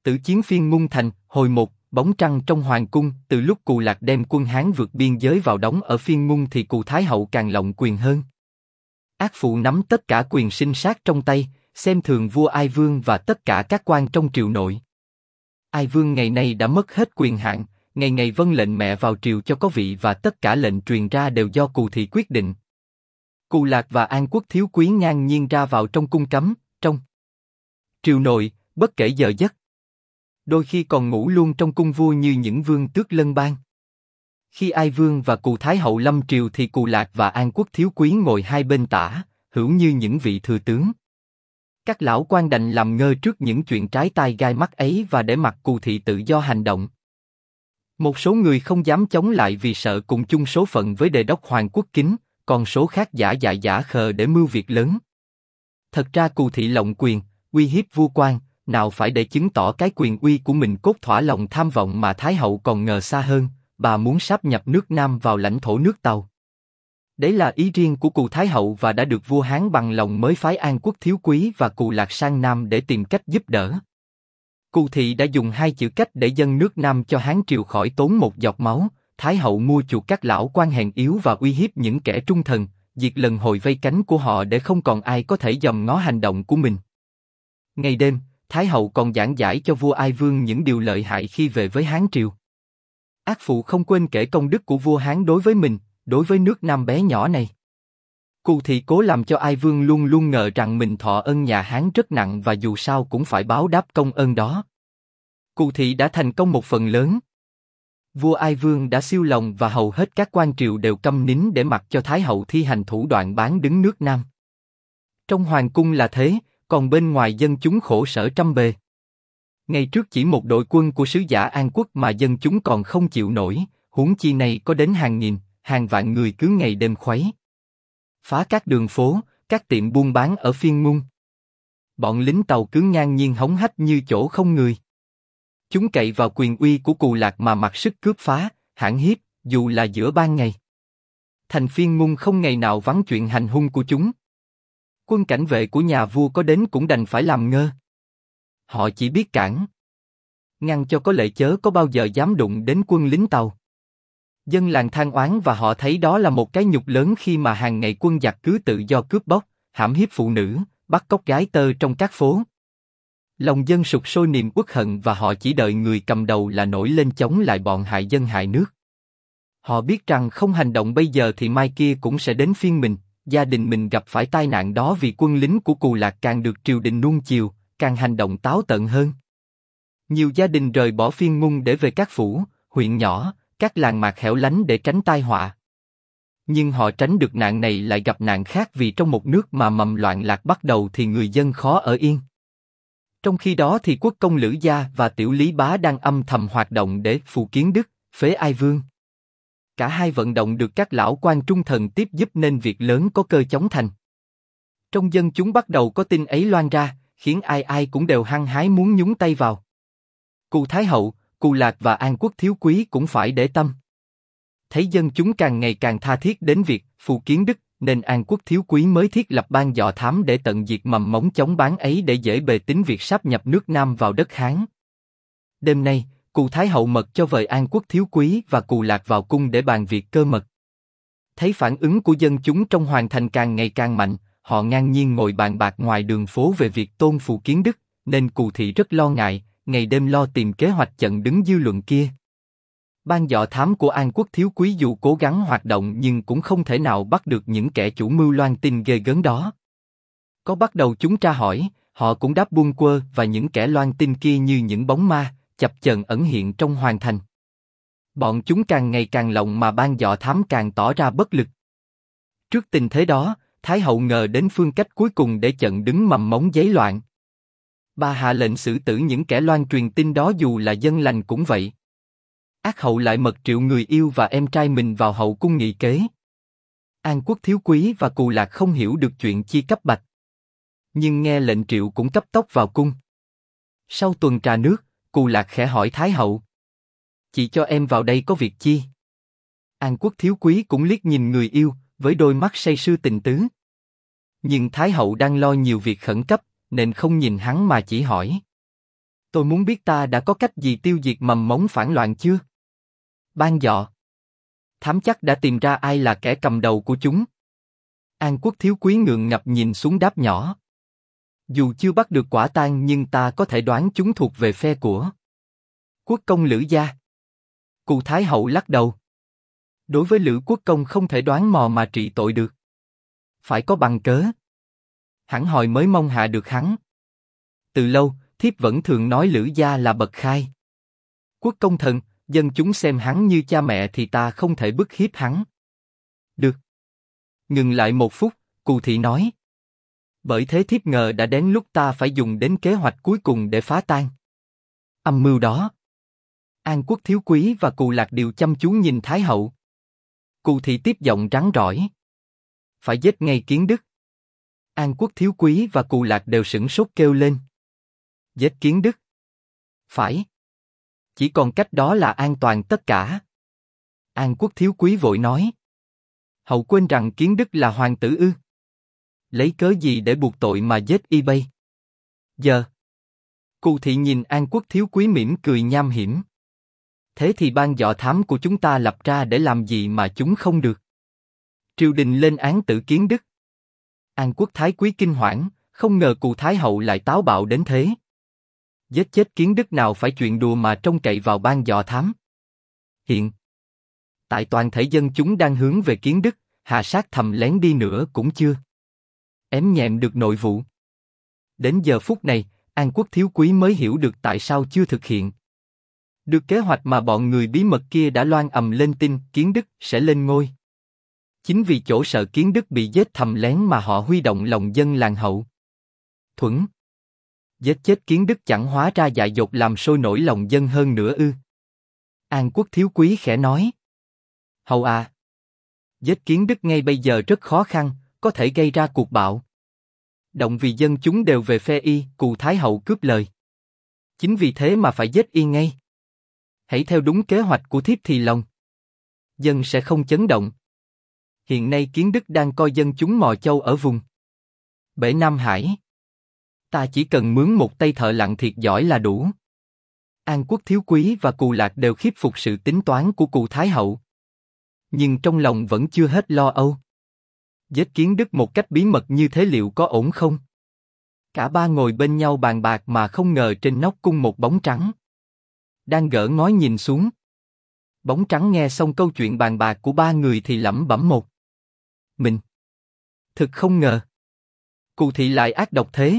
Tử chiến phiên Ngung Thành, hồi 1, bóng trăng trong hoàng cung. Từ lúc Cù Lạc đem quân Hán vượt biên giới vào đóng ở phiên Ngung thì Cù Thái Hậu càng lộng quyền hơn. Ác phụ nắm tất cả quyền sinh sát trong tay, xem thường vua Ai Vương và tất cả các quan trong triều nội. Ai Vương ngày nay đã mất hết quyền hạn, ngày ngày vâng lệnh mẹ vào triều cho có vị và tất cả lệnh truyền ra đều do Cù thị quyết định. Cù Lạc và An Quốc Thiếu Quý ngang nhiên ra vào trong cung cấm, trong triều nội, bất kể giờ giấc. Đôi khi còn ngủ luôn trong cung vua như những vương tước lân bang. Khi Ai Vương và Cù Thái Hậu lâm triều thì Cù Lạc và An Quốc Thiếu Quý ngồi hai bên tả, hữu như những vị thừa tướng. Các lão quan đành làm ngơ trước những chuyện trái tai gai mắt ấy và để mặc Cù thị tự do hành động. Một số người không dám chống lại vì sợ cùng chung số phận với Đề đốc Hoàng Quốc Kính, còn số khác giả dại giả khờ để mưu việc lớn. Thật ra Cù thị lộng quyền, uy hiếp vua quan, nào phải để chứng tỏ cái quyền uy của mình cốt thỏa lòng tham vọng mà Thái Hậu còn ngờ xa hơn, bà muốn sáp nhập nước Nam vào lãnh thổ nước Tàu. Đấy là ý riêng của Cù Thái Hậu và đã được vua Hán bằng lòng mới phái An Quốc Thiếu Quý và Cù Lạc sang Nam để tìm cách giúp đỡ. Cù thị đã dùng hai chữ cách để dâng nước Nam cho Hán triều khỏi tốn một giọt máu. Thái Hậu mua chuộc các lão quan hèn yếu và uy hiếp những kẻ trung thần, diệt lần hồi vây cánh của họ để không còn ai có thể dòm ngó hành động của mình. Ngày đêm, Thái Hậu còn giảng giải cho vua Ai Vương những điều lợi hại khi về với Hán triều. Ác phụ không quên kể công đức của vua Hán đối với mình, đối với nước Nam bé nhỏ này. Cù thị cố làm cho Ai Vương luôn luôn ngờ rằng mình thọ ơn nhà Hán rất nặng và dù sao cũng phải báo đáp công ơn đó. Cù thị đã thành công một phần lớn. Vua Ai Vương đã siêu lòng và hầu hết các quan triều đều câm nín để mặc cho Thái Hậu thi hành thủ đoạn bán đứng nước Nam. Trong hoàng cung là thế, còn bên ngoài dân chúng khổ sở trăm bề. Ngày trước chỉ một đội quân của sứ giả An Quốc mà dân chúng còn không chịu nổi, huống chi này có đến hàng nghìn, hàng vạn người cứ ngày đêm khuấy phá các đường phố, các tiệm buôn bán ở phiên Ngung. Bọn lính Tàu cứ ngang nhiên hống hách như chỗ không người. Chúng cậy vào quyền uy của Cù Lạc mà mặc sức cướp phá, hãm hiếp, dù là giữa ban ngày. Thành phiên Ngung không ngày nào vắng chuyện hành hung của chúng. Quân cảnh vệ của nhà vua có đến cũng đành phải làm ngơ. Họ chỉ biết cản ngăn cho có lệ chớ có bao giờ dám đụng đến quân lính Tàu. Dân làng than oán và họ thấy đó là một cái nhục lớn khi mà hàng ngày quân giặc cứ tự do cướp bóc, hãm hiếp phụ nữ, bắt cóc gái tơ trong các phố. Lòng dân sục sôi niềm uất hận và họ chỉ đợi người cầm đầu là nổi lên chống lại bọn hại dân hại nước. Họ biết rằng không hành động bây giờ thì mai kia cũng sẽ đến phiên mình, gia đình mình gặp phải tai nạn đó vì quân lính của Cù Lạc càng được triều đình nuông chiều, càng hành động táo tợn hơn. Nhiều gia đình rời bỏ phiên Ngung để về các phủ, huyện nhỏ, các làng mạc hẻo lánh để tránh tai họa. Nhưng họ tránh được nạn này lại gặp nạn khác vì trong một nước mà mầm loạn lạc bắt đầu thì người dân khó ở yên. Trong khi đó thì quốc công Lữ Gia và Tiểu Lý Bá đang âm thầm hoạt động để phù kiến Đức, phế Ai Vương. Cả hai vận động được các lão quan trung thần tiếp giúp nên việc lớn có cơ chống thành. Trong dân chúng bắt đầu có tin ấy loan ra, khiến ai ai cũng đều hăng hái muốn nhúng tay vào. Cù Thái Hậu, Cù Lạc và An Quốc Thiếu Quý cũng phải để tâm. Thấy dân chúng càng ngày càng tha thiết đến việc phù kiến Đức, nên An Quốc Thiếu Quý mới thiết lập ban dò thám để tận diệt mầm mống chống bán ấy để dễ bề tính việc sáp nhập nước Nam vào đất Hán. Đêm nay, Cù Thái Hậu mật cho vời An Quốc Thiếu Quý và Cù Lạc vào cung để bàn việc cơ mật. Thấy phản ứng của dân chúng trong hoàng thành càng ngày càng mạnh, họ ngang nhiên ngồi bàn bạc ngoài đường phố về việc tôn phù kiến Đức, nên Cù thị rất lo ngại, ngày đêm lo tìm kế hoạch chặn đứng dư luận kia. Ban dò thám của An Quốc Thiếu Quý dù cố gắng hoạt động nhưng cũng không thể nào bắt được những kẻ chủ mưu loan tin ghê gớm đó. Có bắt đầu chúng tra hỏi, họ cũng đáp buông quơ và những kẻ loan tin kia như những bóng ma, chập chờn ẩn hiện trong hoàng thành. Bọn chúng càng ngày càng lộng mà ban dò thám càng tỏ ra bất lực. Trước tình thế đó, Thái Hậu ngờ đến phương cách cuối cùng để chặn đứng mầm mống giấy loạn. Bà hạ lệnh xử tử những kẻ loan truyền tin đó dù là dân lành cũng vậy. Ác hậu lại mật triệu người yêu và em trai mình vào hậu cung nghị kế. An Quốc Thiếu Quý và Cù Lạc không hiểu được chuyện chi cấp bạch, nhưng nghe lệnh triệu cũng cấp tốc vào cung. Sau tuần trà nước, Cù Lạc khẽ hỏi Thái Hậu: "Chị cho em vào đây có việc chi?" An Quốc Thiếu Quý cũng liếc nhìn người yêu với đôi mắt say sưa tình tứ. Nhưng Thái Hậu đang lo nhiều việc khẩn cấp nên không nhìn hắn mà chỉ hỏi: Tôi muốn biết ta đã có cách gì tiêu diệt mầm mống phản loạn chưa? Ban Dọ. Thám chắc đã tìm ra ai là kẻ cầm đầu của chúng. An Quốc thiếu quý ngượng ngập nhìn xuống đáp nhỏ. Dù chưa bắt được quả tang nhưng ta có thể đoán chúng thuộc về phe của Quốc công Lữ gia. Cù Thái hậu lắc đầu. Đối với Lữ Quốc công không thể đoán mò mà trị tội được. Phải có bằng cớ. Hẳn hồi mới mong hạ được hắn. Từ lâu, thiếp vẫn thường nói Lữ gia là bậc khai. Quốc công thần, dân chúng xem hắn như cha mẹ thì ta không thể bức hiếp hắn. Được. Ngừng lại một phút, Cù thị nói. Bởi thế thiếp ngờ đã đến lúc ta phải dùng đến kế hoạch cuối cùng để phá tan âm mưu đó. An Quốc thiếu quý và Cù Lạc đều chăm chú nhìn Thái hậu. Cù thị tiếp giọng rắn rỏi. Phải giết ngay Kiến Đức. An Quốc thiếu quý và Cù Lạc đều sửng sốt kêu lên. Giết Kiến Đức? Phải. Chỉ còn cách đó là an toàn tất cả. An Quốc thiếu quý vội nói. Hậu quên rằng Kiến Đức là hoàng tử ư? Lấy cớ gì để buộc tội mà giết y bây? Giờ. Cù thị nhìn An Quốc thiếu quý mỉm cười nham hiểm. Thế thì ban dọ thám của chúng ta lập ra để làm gì mà chúng không được? Triều đình lên án tử Kiến Đức. An Quốc thái quý kinh hoảng, không ngờ Cù Thái hậu lại táo bạo đến thế. Giết chết Kiến Đức nào phải chuyện đùa mà trông cậy vào ban dọ thám. Hiện tại toàn thể dân chúng đang hướng về Kiến Đức, hạ sát thầm lén đi nữa cũng chưa ém nhẹm được nội vụ. Đến giờ phút này, An Quốc thiếu quý mới hiểu được tại sao chưa thực hiện được kế hoạch mà bọn người bí mật kia đã loan ầm lên tin Kiến Đức sẽ lên ngôi. Chính vì chỗ sợ Kiến Đức bị giết thầm lén mà họ huy động lòng dân làng Hậu Thuẫn. Giết chết Kiến Đức chẳng hóa ra dại dột làm sôi nổi lòng dân hơn nữa ư? An Quốc thiếu quý khẽ nói. Hầu à, giết Kiến Đức ngay bây giờ rất khó khăn, có thể gây ra cuộc bạo động vì dân chúng đều về phe y. Cù Thái hậu cướp lời. Chính vì thế mà phải giết y ngay. Hãy theo đúng kế hoạch của thiếp thì lòng dân sẽ không chấn động. Hiện nay Kiến Đức đang coi dân chúng mò châu ở vùng bể Nam Hải. Ta chỉ cần mướn một tay thợ lặn thiệt giỏi là đủ. An Quốc thiếu quý và Cù Lạc đều khiếp phục sự tính toán của Cù Thái hậu. Nhưng trong lòng vẫn chưa hết lo âu. Giết Kiến Đức một cách bí mật như thế liệu có ổn không? Cả ba ngồi bên nhau bàn bạc mà không ngờ trên nóc cung một bóng trắng đang gỡ ngói nhìn xuống. Bóng trắng nghe xong câu chuyện bàn bạc của ba người thì lẩm bẩm một mình. Thực không ngờ. Cù thị lại ác độc thế.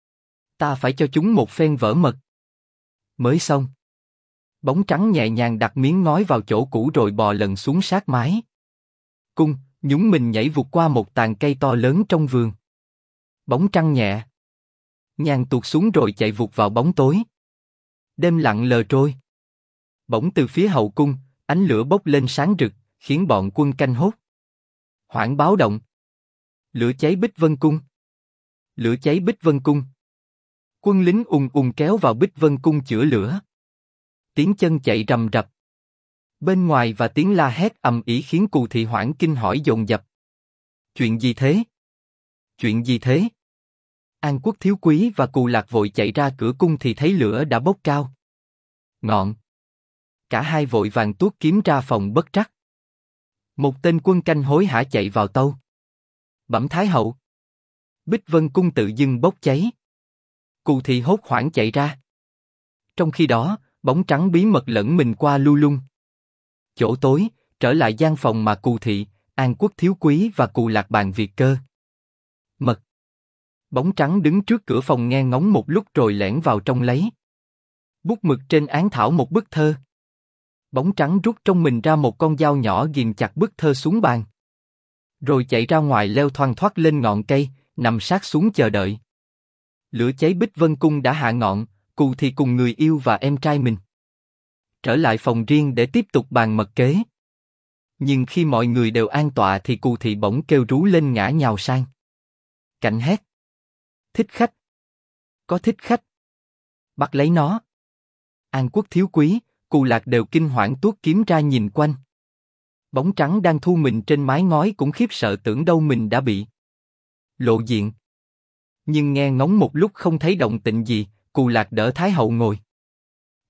Ta phải cho chúng một phen vỡ mật. Mới xong. Bóng trắng nhẹ nhàng đặt miếng ngói vào chỗ cũ rồi bò lần xuống sát mái cung, nhúng mình nhảy vụt qua một tàn cây to lớn trong vườn. Bóng trăng nhẹ nhàng tuột xuống rồi chạy vụt vào bóng tối. Đêm lặng lờ trôi. Bỗng từ phía hậu cung, ánh lửa bốc lên sáng rực, khiến bọn quân canh hốt hoảng báo động. Lửa cháy Bích Vân cung. Lửa cháy Bích Vân cung. Quân lính ùng ùng kéo vào Bích Vân cung chữa lửa. Tiếng chân chạy rầm rập bên ngoài và tiếng la hét ầm ĩ khiến Cù thị hoảng kinh hỏi dồn dập. Chuyện gì thế? Chuyện gì thế? An Quốc thiếu quý và Cù Lạc vội chạy ra cửa cung thì thấy lửa đã bốc cao ngọn. Cả hai vội vàng tuốt kiếm ra phòng bất trắc. Một tên quân canh hối hả chạy vào tâu. Bẩm Thái hậu. Bích Vân cung tự dưng bốc cháy. Cù thị hốt hoảng chạy ra. Trong khi đó, bóng trắng bí mật lẫn mình qua lu lung. Chỗ tối, trở lại gian phòng mà Cù thị, An Quốc thiếu quý và Cù Lạc bàn việc cơ mật. Bóng trắng đứng trước cửa phòng nghe ngóng một lúc rồi lẻn vào trong lấy bút mực trên án thảo một bức thơ. Bóng trắng rút trong mình ra một con dao nhỏ ghìm chặt bức thơ xuống bàn. Rồi chạy ra ngoài leo thoăn thoắt lên ngọn cây, nằm sát xuống chờ đợi. Lửa cháy Bích Vân cung đã hạ ngọn, Cù thì cùng người yêu và em trai mình trở lại phòng riêng để tiếp tục bàn mật kế. Nhưng khi mọi người đều an tọa thì Cù thị bỗng kêu rú lên ngã nhào sang cạnh hét. Thích khách! Có thích khách! Bắt lấy nó! An Quốc thiếu quý, Cù Lạc đều kinh hoảng tuốt kiếm ra nhìn quanh. Bóng trắng đang thu mình trên mái ngói cũng khiếp sợ tưởng đâu mình đã bị lộ diện. Nhưng nghe ngóng một lúc không thấy động tĩnh gì, Cù Lạc đỡ Thái hậu ngồi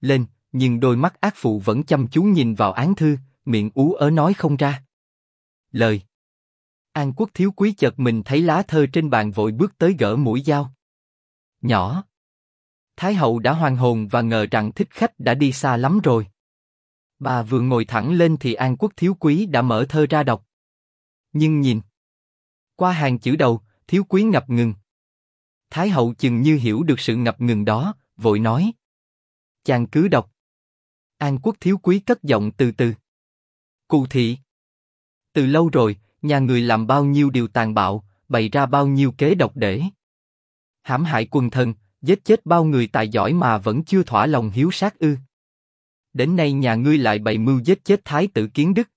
lên, nhưng đôi mắt ác phụ vẫn chăm chú nhìn vào án thư, miệng ú ớ nói không ra lời. An Quốc thiếu quý chợt mình thấy lá thơ trên bàn vội bước tới gỡ mũi dao. Nhỏ. Thái hậu đã hoàn hồn và ngờ rằng thích khách đã đi xa lắm rồi. Bà vừa ngồi thẳng lên thì An Quốc thiếu quý đã mở thơ ra đọc. Nhưng nhìn qua hàng chữ đầu, thiếu quý ngập ngừng. Thái hậu chừng như hiểu được sự ngập ngừng đó, vội nói. Chàng cứ đọc. An Quốc thiếu quý cất giọng từ từ. Cù thị. Từ lâu rồi, nhà người làm bao nhiêu điều tàn bạo, bày ra bao nhiêu kế độc để hãm hại quần thần, giết chết bao người tài giỏi mà vẫn chưa thỏa lòng hiếu sát ư? Đến nay nhà ngươi lại bày mưu giết chết Thái tử Kiến Đức.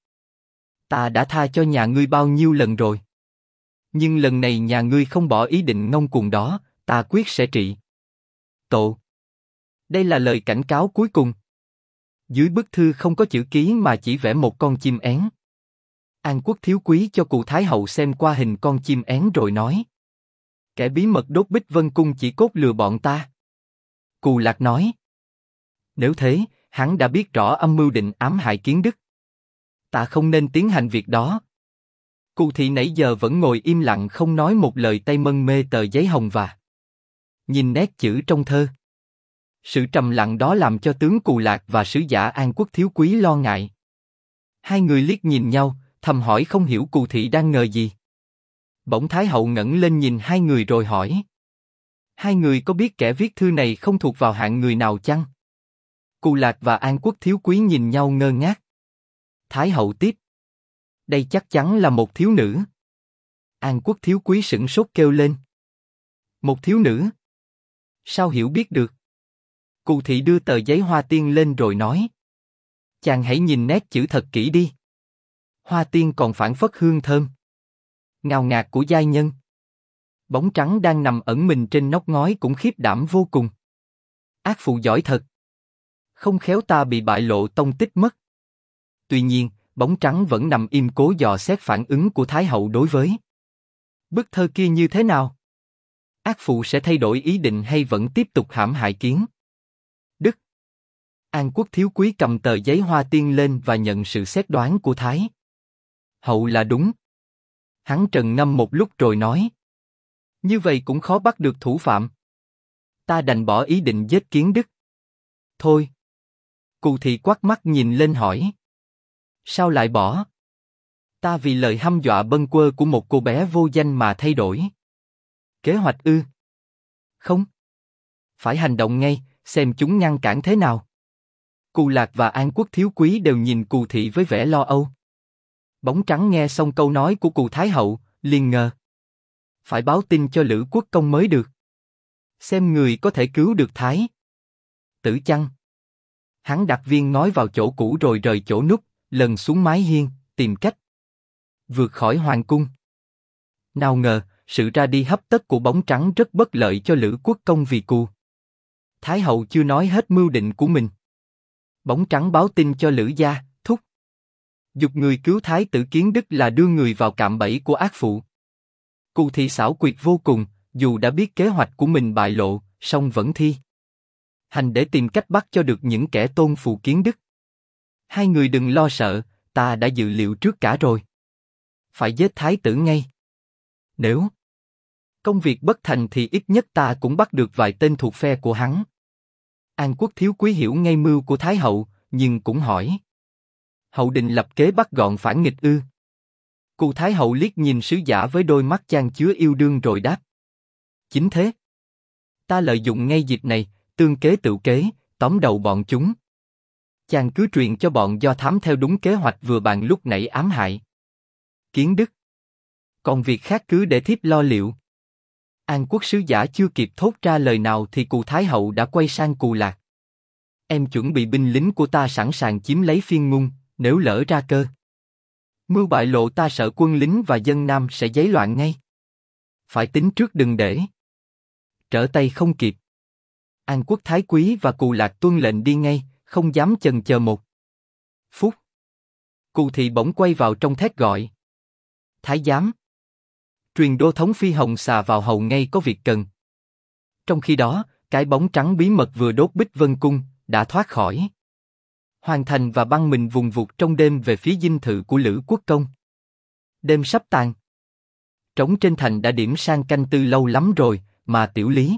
Ta đã tha cho nhà ngươi bao nhiêu lần rồi. Nhưng lần này nhà ngươi không bỏ ý định ngông cuồng đó, ta quyết sẽ trị tội. Đây là lời cảnh cáo cuối cùng. Dưới bức thư không có chữ ký mà chỉ vẽ một con chim én. An Quốc thiếu quý cho cụ Thái hậu xem qua hình con chim én rồi nói. Kẻ bí mật đốt Bích Vân Cung chỉ cốt lừa bọn ta. Cù Lạc nói. Nếu thế, hắn đã biết rõ âm mưu định ám hại Kiến Đức. Ta không nên tiến hành việc đó. Cù thị nãy giờ vẫn ngồi im lặng không nói một lời, tay mân mê tờ giấy hồng và nhìn nét chữ trong thơ. Sự trầm lặng đó làm cho tướng Cù Lạc và sứ giả An Quốc thiếu quý lo ngại. Hai người liếc nhìn nhau, thầm hỏi không hiểu Cù thị đang ngờ gì. Bỗng Thái hậu ngẩng lên nhìn hai người rồi hỏi. Hai người có biết kẻ viết thư này không thuộc vào hạng người nào chăng? Cù Lạc và An Quốc thiếu quý nhìn nhau ngơ ngác. Thái hậu tiếp. Đây chắc chắn là một thiếu nữ. An Quốc thiếu quý sửng sốt kêu lên. Một thiếu nữ? Sao hiểu biết được? Cù thị đưa tờ giấy hoa tiên lên rồi nói. Chàng hãy nhìn nét chữ thật kỹ đi. Hoa tiên còn phảng phất hương thơm ngào ngạt của giai nhân. Bóng trắng đang nằm ẩn mình trên nóc ngói cũng khiếp đảm vô cùng. Ác phụ giỏi thật. Không khéo ta bị bại lộ tông tích mất. Tuy nhiên, bóng trắng vẫn nằm im cố dò xét phản ứng của Thái hậu đối với bức thơ kia như thế nào. Ác phụ sẽ thay đổi ý định hay vẫn tiếp tục hãm hại Kiến Đức? An Quốc thiếu quý cầm tờ giấy hoa tiên lên và nhận sự xét đoán của Thái hậu là đúng. Hắn trầm ngâm một lúc rồi nói. Như vậy cũng khó bắt được thủ phạm. Ta đành bỏ ý định giết Kiến Đức. Thôi. Cù thị quát mắt nhìn lên hỏi. Sao lại bỏ? Ta vì lời hăm dọa bâng quơ của một cô bé vô danh mà thay đổi kế hoạch ư? Không. Phải hành động ngay, xem chúng ngăn cản thế nào. Cù Lạc và An Quốc thiếu quý đều nhìn Cù thị với vẻ lo âu. Bóng trắng nghe xong câu nói của Cù Thái hậu, liền ngờ. Phải báo tin cho Lữ Quốc công mới được. Xem người có thể cứu được Thái tử chăng. Hắn đặt viên ngói vào chỗ cũ rồi rời chỗ núp, lần xuống mái hiên, tìm cách vượt khỏi hoàng cung. Nào ngờ, sự ra đi hấp tấp của bóng trắng rất bất lợi cho Lữ Quốc công vì Cù Thái hậu chưa nói hết mưu định của mình. Bóng trắng báo tin cho Lữ gia, thúc giục người cứu Thái tử Kiến Đức là đưa người vào cạm bẫy của ác phụ. Cù thị xảo quyệt vô cùng, dù đã biết kế hoạch của mình bại lộ, song vẫn thi hành để tìm cách bắt cho được những kẻ tôn phụ Kiến Đức. Hai người đừng lo sợ, ta đã dự liệu trước cả rồi. Phải giết Thái tử ngay. Nếu công việc bất thành thì ít nhất ta cũng bắt được vài tên thuộc phe của hắn. An Quốc thiếu quý hiểu ngay mưu của Thái hậu, nhưng cũng hỏi. Hậu định lập kế bắt gọn phản nghịch ư? Cù Thái hậu liếc nhìn sứ giả với đôi mắt chan chứa yêu đương rồi đáp. Chính thế. Ta lợi dụng ngay dịp này, tương kế tựu kế, tóm đầu bọn chúng. Chàng cứ truyền cho bọn Do Thám theo đúng kế hoạch vừa bàn lúc nãy ám hại Kiến Đức. Còn việc khác cứ để thiếp lo liệu. An Quốc sứ giả chưa kịp thốt ra lời nào thì Cù Thái hậu đã quay sang Cù Lạc. Em chuẩn bị binh lính của ta sẵn sàng chiếm lấy Phiên Ngung, nếu lỡ ra cơ mưu bại lộ ta sợ quân lính và dân Nam sẽ giấy loạn ngay. Phải tính trước đừng để trở tay không kịp. An Quốc thái quý và Cù Lạc tuân lệnh đi ngay, không dám chần chờ một phút. Cù thị bỗng quay vào trong thét gọi. Thái giám, truyền đô thống Phi Hồng Xà vào hầu ngay có việc cần. Trong khi đó, cái bóng trắng bí mật vừa đốt Bích Vân Cung, đã thoát khỏi hoàn thành và băng mình vùng vụt trong đêm về phía dinh thự của Lữ Quốc Công. Đêm sắp tàn. Trống trên thành đã điểm sang canh tư lâu lắm rồi, mà Tiểu Lý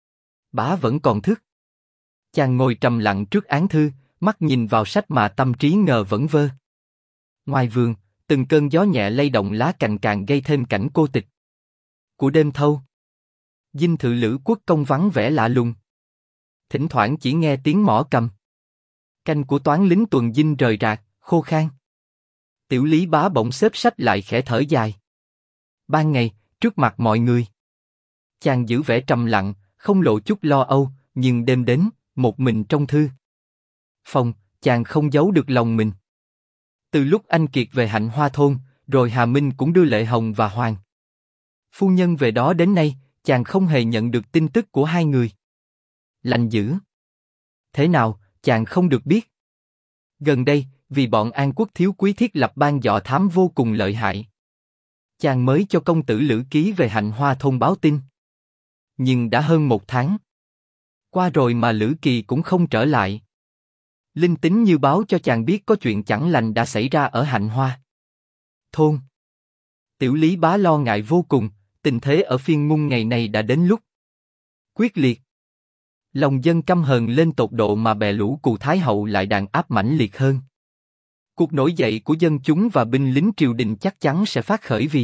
Bá vẫn còn thức. Chàng ngồi trầm lặng trước án thư, mắt nhìn vào sách mà tâm trí ngờ vẩn vơ. Ngoài vườn, từng cơn gió nhẹ lay động lá cành càng gây thêm cảnh cô tịch của đêm thâu. Dinh thự Lữ Quốc Công vắng vẻ lạ lùng. Thỉnh thoảng chỉ nghe tiếng mõ cầm. Canh của toán lính tuần dinh rời rạc, khô khan. Tiểu Lý Bá bỗng xếp sách lại khẽ thở dài. Ban ngày, trước mặt mọi người, chàng giữ vẻ trầm lặng, không lộ chút lo âu, nhưng đêm đến, một mình trong thư phòng, chàng không giấu được lòng mình. Từ lúc anh Kiệt về Hạnh Hoa thôn, rồi Hà Minh cũng đưa Lệ Hồng và Hoàng phu nhân về đó đến nay, chàng không hề nhận được tin tức của hai người. Lạnh dữ thế nào, chàng không được biết. Gần đây, vì bọn An Quốc thiếu quý thiết lập ban dò thám vô cùng lợi hại, chàng mới cho công tử Lữ Ký về Hạnh Hoa thôn báo tin. Nhưng đã hơn 1 tháng qua rồi mà Lữ Kỳ cũng không trở lại. Linh tính như báo cho chàng biết có chuyện chẳng lành đã xảy ra ở Hạnh Hoa thôn. Tiểu Lý Bá lo ngại vô cùng, tình thế ở Phiên Ngung ngày này đã đến lúc quyết liệt. Lòng dân căm hờn lên tột độ mà bè lũ Cù Thái Hậu lại đàn áp mãnh liệt hơn. Cuộc nổi dậy của dân chúng và binh lính triều đình chắc chắn sẽ phát khởi vì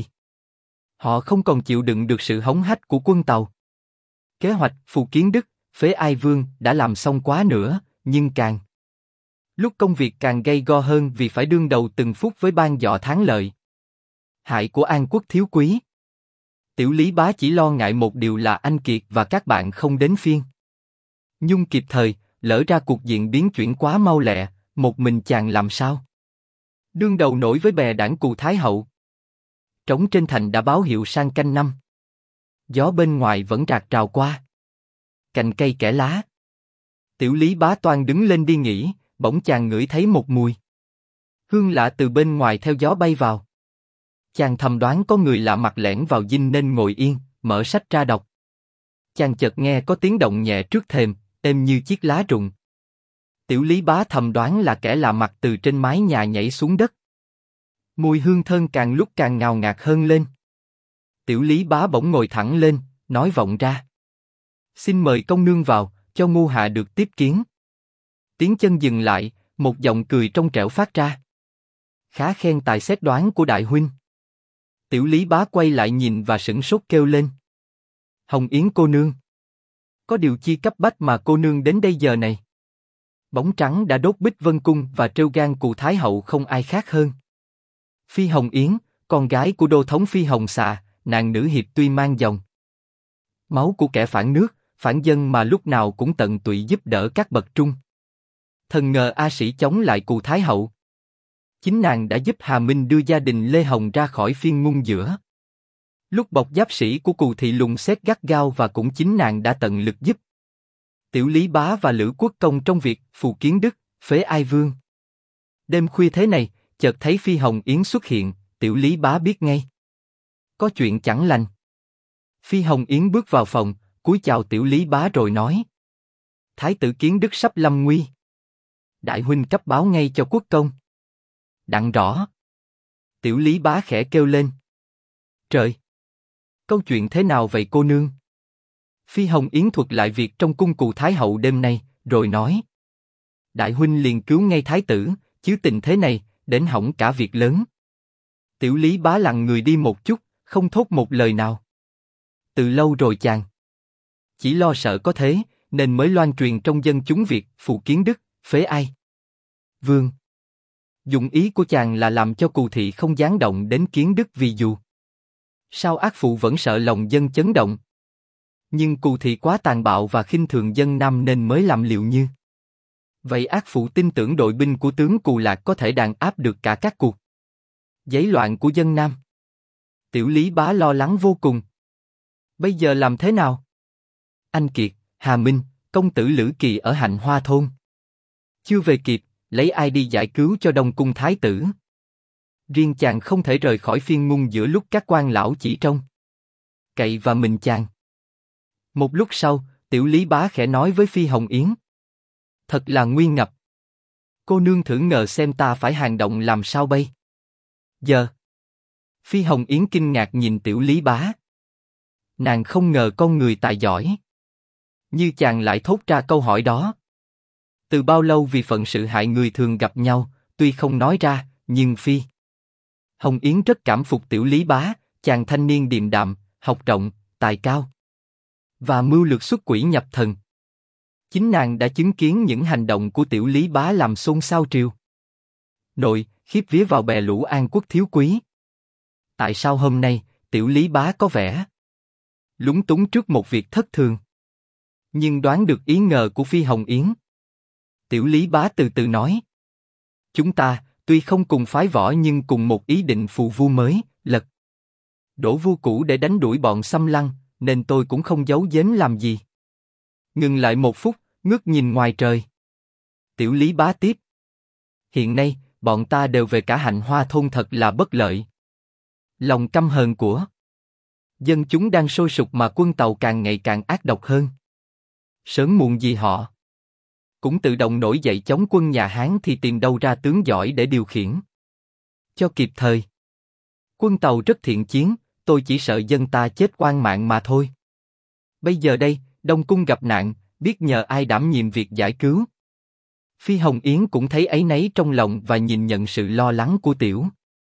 họ không còn chịu đựng được sự hống hách của quân Tàu. Kế hoạch Phù Kiến Đức, phế Ai Vương đã làm xong quá nữa, nhưng càng lúc công việc càng gay go hơn vì phải đương đầu từng phút với ban dọ thắng lợi hại của An Quốc thiếu quý. Tiểu Lý Bá chỉ lo ngại một điều là anh Kiệt và các bạn không đến Phiên Nhung kịp thời, lỡ ra cuộc diện biến chuyển quá mau lẹ, một mình chàng làm sao đương đầu nổi với bè đảng Cù Thái Hậu. Trống trên thành đã báo hiệu sang canh 5. Gió bên ngoài vẫn rạc rào qua cành cây kẽ lá. Tiểu Lý Bá toan đứng lên đi nghỉ, bỗng chàng ngửi thấy một mùi hương lạ từ bên ngoài theo gió bay vào. Chàng thầm đoán có người lạ mặt lẻn vào dinh nên ngồi yên, mở sách ra đọc. Chàng chợt nghe có tiếng động nhẹ trước thềm, êm như chiếc lá rụng. Tiểu Lý Bá thầm đoán là kẻ lạ mặt từ trên mái nhà nhảy xuống đất. Mùi hương thơm càng lúc càng ngào ngạt hơn lên. Tiểu Lý Bá bỗng ngồi thẳng lên, nói vọng ra: "Xin mời công nương vào, cho ngu hạ được tiếp kiến." Tiếng chân dừng lại, một giọng cười trong trẻo phát ra: "Khá khen tài xét đoán của đại huynh." Tiểu Lý Bá quay lại nhìn và sửng sốt kêu lên: "Hồng Yến cô nương, có điều chi cấp bách mà cô nương đến đây giờ này?" Bóng trắng đã đốt Bích Vân Cung và trêu gan Cù Thái Hậu không ai khác hơn Phi Hồng Yến, con gái của đô thống Phi Hồng Xà. Nàng nữ hiệp tuy mang dòng máu của kẻ phản nước, phản dân mà lúc nào cũng tận tụy giúp đỡ các bậc trung thần ngờ A Sĩ chống lại Cù Thái Hậu. Chính nàng đã giúp Hà Minh đưa gia đình Lê Hồng ra khỏi Phiên Ngung giữa lúc bọc giáp sĩ của Cù Thị lùng xét gắt gao, và cũng chính nàng đã tận lực giúp Tiểu Lý Bá và Lữ Quốc Công trong việc Phù Kiến Đức, phế Ai Vương. Đêm khuya thế này, chợt thấy Phi Hồng Yến xuất hiện, Tiểu Lý Bá biết ngay có chuyện chẳng lành. Phi Hồng Yến bước vào phòng, cúi chào Tiểu Lý Bá rồi nói: "Thái tử Kiến Đức sắp lâm nguy. Đại huynh cấp báo ngay cho quốc công." "Đặng rõ." Tiểu Lý Bá khẽ kêu lên: "Trời! Câu chuyện thế nào vậy cô nương?" Phi Hồng Yến thuật lại việc trong cung Cù Thái Hậu đêm nay, rồi nói: "Đại huynh liền cứu ngay thái tử, chứ tình thế này, đến hỏng cả việc lớn." Tiểu Lý Bá lặng người đi một chút, không thốt một lời nào. Từ lâu rồi chàng chỉ lo sợ có thế, nên mới loan truyền trong dân chúng việc Phù Kiến Đức, phế Ai Vương. Dụng ý của chàng là làm cho Cù Thị không gián động đến Kiến Đức, vì dù sao ác phụ vẫn sợ lòng dân chấn động. Nhưng Cù Thị quá tàn bạo và khinh thường dân Nam nên mới làm liệu như vậy. Ác phụ tin tưởng đội binh của tướng Cù Lạc có thể đàn áp được cả các cuộc giấy loạn của dân Nam. Tiểu Lý Bá lo lắng vô cùng. Bây giờ làm thế nào? Anh Kiệt, Hà Minh, công tử Lữ Kỳ ở Hạnh Hoa thôn chưa về kịp, lấy ai đi giải cứu cho Đông cung thái tử? Riêng chàng không thể rời khỏi Phiên Ngung giữa lúc các quan lão chỉ trông cậy và mình chàng. Một lúc sau, Tiểu Lý Bá khẽ nói với Phi Hồng Yến: Thật là nguy ngập. Cô nương thử ngờ xem ta phải hành động làm sao bây giờ. Phi Hồng Yến kinh ngạc nhìn Tiểu Lý Bá. Nàng không ngờ con người tài giỏi như chàng lại thốt ra câu hỏi đó. Từ bao lâu vì phận sự hại người thường gặp nhau, tuy không nói ra, nhưng Phi Hồng Yến rất cảm phục Tiểu Lý Bá, chàng thanh niên điềm đạm, học rộng, tài cao và mưu lược xuất quỷ nhập thần. Chính nàng đã chứng kiến những hành động của Tiểu Lý Bá làm xôn xao triều nội, khiếp vía vào bè lũ An Quốc thiếu quý. Tại sao hôm nay Tiểu Lý Bá có vẻ lúng túng trước một việc thất thường? Nhưng đoán được ý ngờ của Phi Hồng Yến, Tiểu Lý Bá từ từ nói: chúng ta tuy không cùng phái võ nhưng cùng một ý định phù vu mới, lật đổ vua cũ để đánh đuổi bọn Xâm Lăng, nên tôi cũng không giấu giếm làm gì. Ngừng lại một phút, ngước nhìn ngoài trời. Tiểu Lý Bá tiếp: hiện nay bọn ta đều về cả Hạnh Hoa thôn thật là bất lợi. Lòng căm hờn của dân chúng đang sôi sục mà quân Tàu càng ngày càng ác độc hơn. Sớm muộn gì họ cũng tự động nổi dậy chống quân nhà Hán thì tìm đâu ra tướng giỏi để điều khiển cho kịp thời. Quân Tàu rất thiện chiến, tôi chỉ sợ dân ta chết oan mạng mà thôi. Bây giờ đây, Đông Cung gặp nạn, biết nhờ ai đảm nhiệm việc giải cứu. Phi Hồng Yến cũng thấy áy náy trong lòng và nhìn nhận sự lo lắng của Tiểu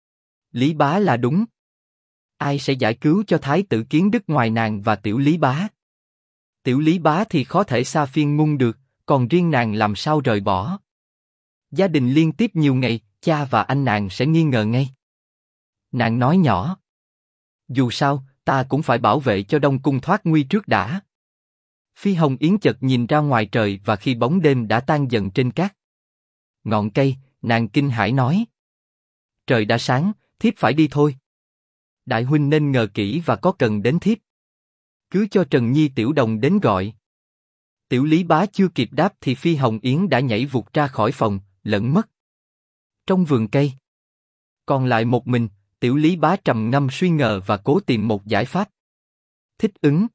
Lý Bá là đúng. Ai sẽ giải cứu cho Thái tử Kiến Đức ngoài nàng và Tiểu Lý Bá? Tiểu Lý Bá thì khó thể xa phiên ngung được, còn riêng nàng làm sao rời bỏ? Gia đình liên tiếp nhiều ngày, cha và anh nàng sẽ nghi ngờ ngay. Nàng nói nhỏ: dù sao, ta cũng phải bảo vệ cho Đông Cung thoát nguy trước đã. Phi Hồng Yến chợt nhìn ra ngoài trời và khi bóng đêm đã tan dần trên các ngọn cây, nàng kinh hãi nói: trời đã sáng, thiếp phải đi thôi. Đại huynh nên ngờ kỹ và có cần đến thiếp cứ cho Trần Nhi tiểu đồng đến gọi. Tiểu Lý Bá chưa kịp đáp thì Phi Hồng Yến đã nhảy vụt ra khỏi phòng, lẫn mất trong vườn cây. Còn lại một mình, Tiểu Lý Bá trầm ngâm suy ngờ và cố tìm một giải pháp thích ứng.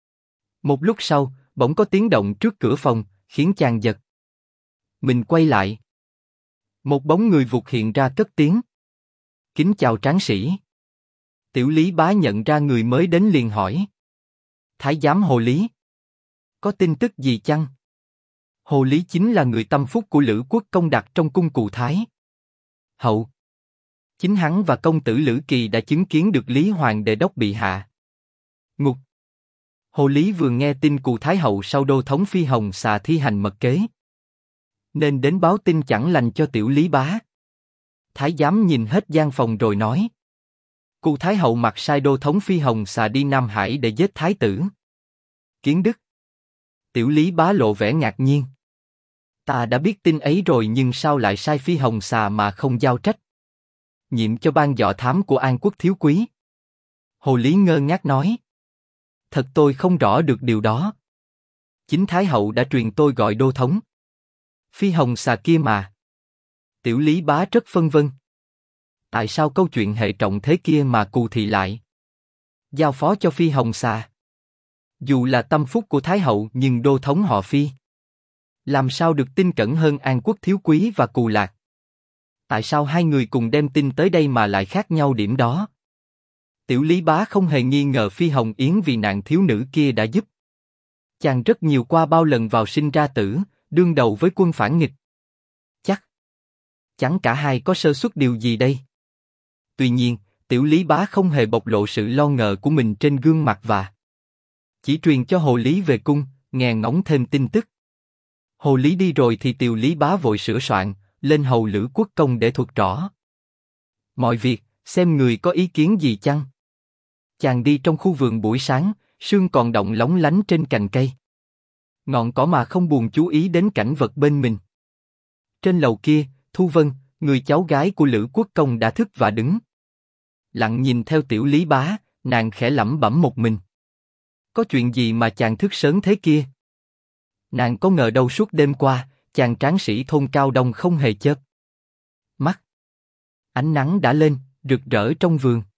Một lúc sau, bỗng có tiếng động trước cửa phòng, khiến chàng giật mình quay lại. Một bóng người vụt hiện ra cất tiếng: kính chào tráng sĩ. Tiểu Lý Bá nhận ra người mới đến liền hỏi: Thái giám Hồ Lý, có tin tức gì chăng? Hồ Lý chính là người tâm phúc của Lữ Quốc Công đặt trong cung Cù Thái Hậu. Chính hắn và công tử Lữ Kỳ đã chứng kiến được Lý Hoàng Đệ Đốc bị hạ ngục. Hồ Lý vừa nghe tin Cù Thái Hậu sau đô thống Phi Hồng Xà thi hành mật kế, nên đến báo tin chẳng lành cho Tiểu Lý Bá. Thái giám nhìn hết gian phòng rồi nói: Cù Thái Hậu mặc sai đô thống Phi Hồng Xà đi Nam Hải để giết Thái tử Kiến Đức. Tiểu Lý Bá lộ vẻ ngạc nhiên: ta đã biết tin ấy rồi nhưng sao lại sai Phi Hồng Xà mà không giao trách nhiệm cho ban dọ thám của An Quốc thiếu quý? Hồ Lý ngơ ngác nói: thật tôi không rõ được điều đó. Chính Thái Hậu đã truyền tôi gọi đô thống Phi Hồng Xà kia mà. Tiểu Lý Bá rất phân vân. Tại sao câu chuyện hệ trọng thế kia mà Cù thị lại giao phó cho Phi Hồng Xà? Dù là tâm phúc của Thái Hậu nhưng đô thống họ Phi làm sao được tin cẩn hơn An Quốc thiếu quý và Cù Lạc? Tại sao hai người cùng đem tin tới đây mà lại khác nhau điểm đó? Tiểu Lý Bá không hề nghi ngờ Phi Hồng Yến vì nạn thiếu nữ kia đã giúp chàng rất nhiều qua bao lần vào sinh ra tử, đương đầu với quân phản nghịch. Chắc chắn cả hai có sơ suất điều gì đây? Tuy nhiên, Tiểu Lý Bá không hề bộc lộ sự lo ngờ của mình trên gương mặt và chỉ truyền cho Hồ Lý về cung, nghe ngóng thêm tin tức. Hồ Lý đi rồi thì Tiểu Lý Bá vội sửa soạn, lên hầu Lữ Quốc Công để thuật rõ mọi việc, xem người có ý kiến gì chăng. Chàng đi trong khu vườn buổi sáng, sương còn động lóng lánh trên cành cây, ngọn cỏ mà không buồn chú ý đến cảnh vật bên mình. Trên lầu kia, Thu Vân, người cháu gái của Lữ Quốc Công đã thức và đứng lặng nhìn theo Tiểu Lý Bá, nàng khẽ lẩm bẩm một mình: có chuyện gì mà chàng thức sớm thế kia? Nàng có ngờ đâu suốt đêm qua, chàng tráng sĩ thôn Cao Đông không hề chớp mắt. Ánh nắng đã lên, rực rỡ trong vườn.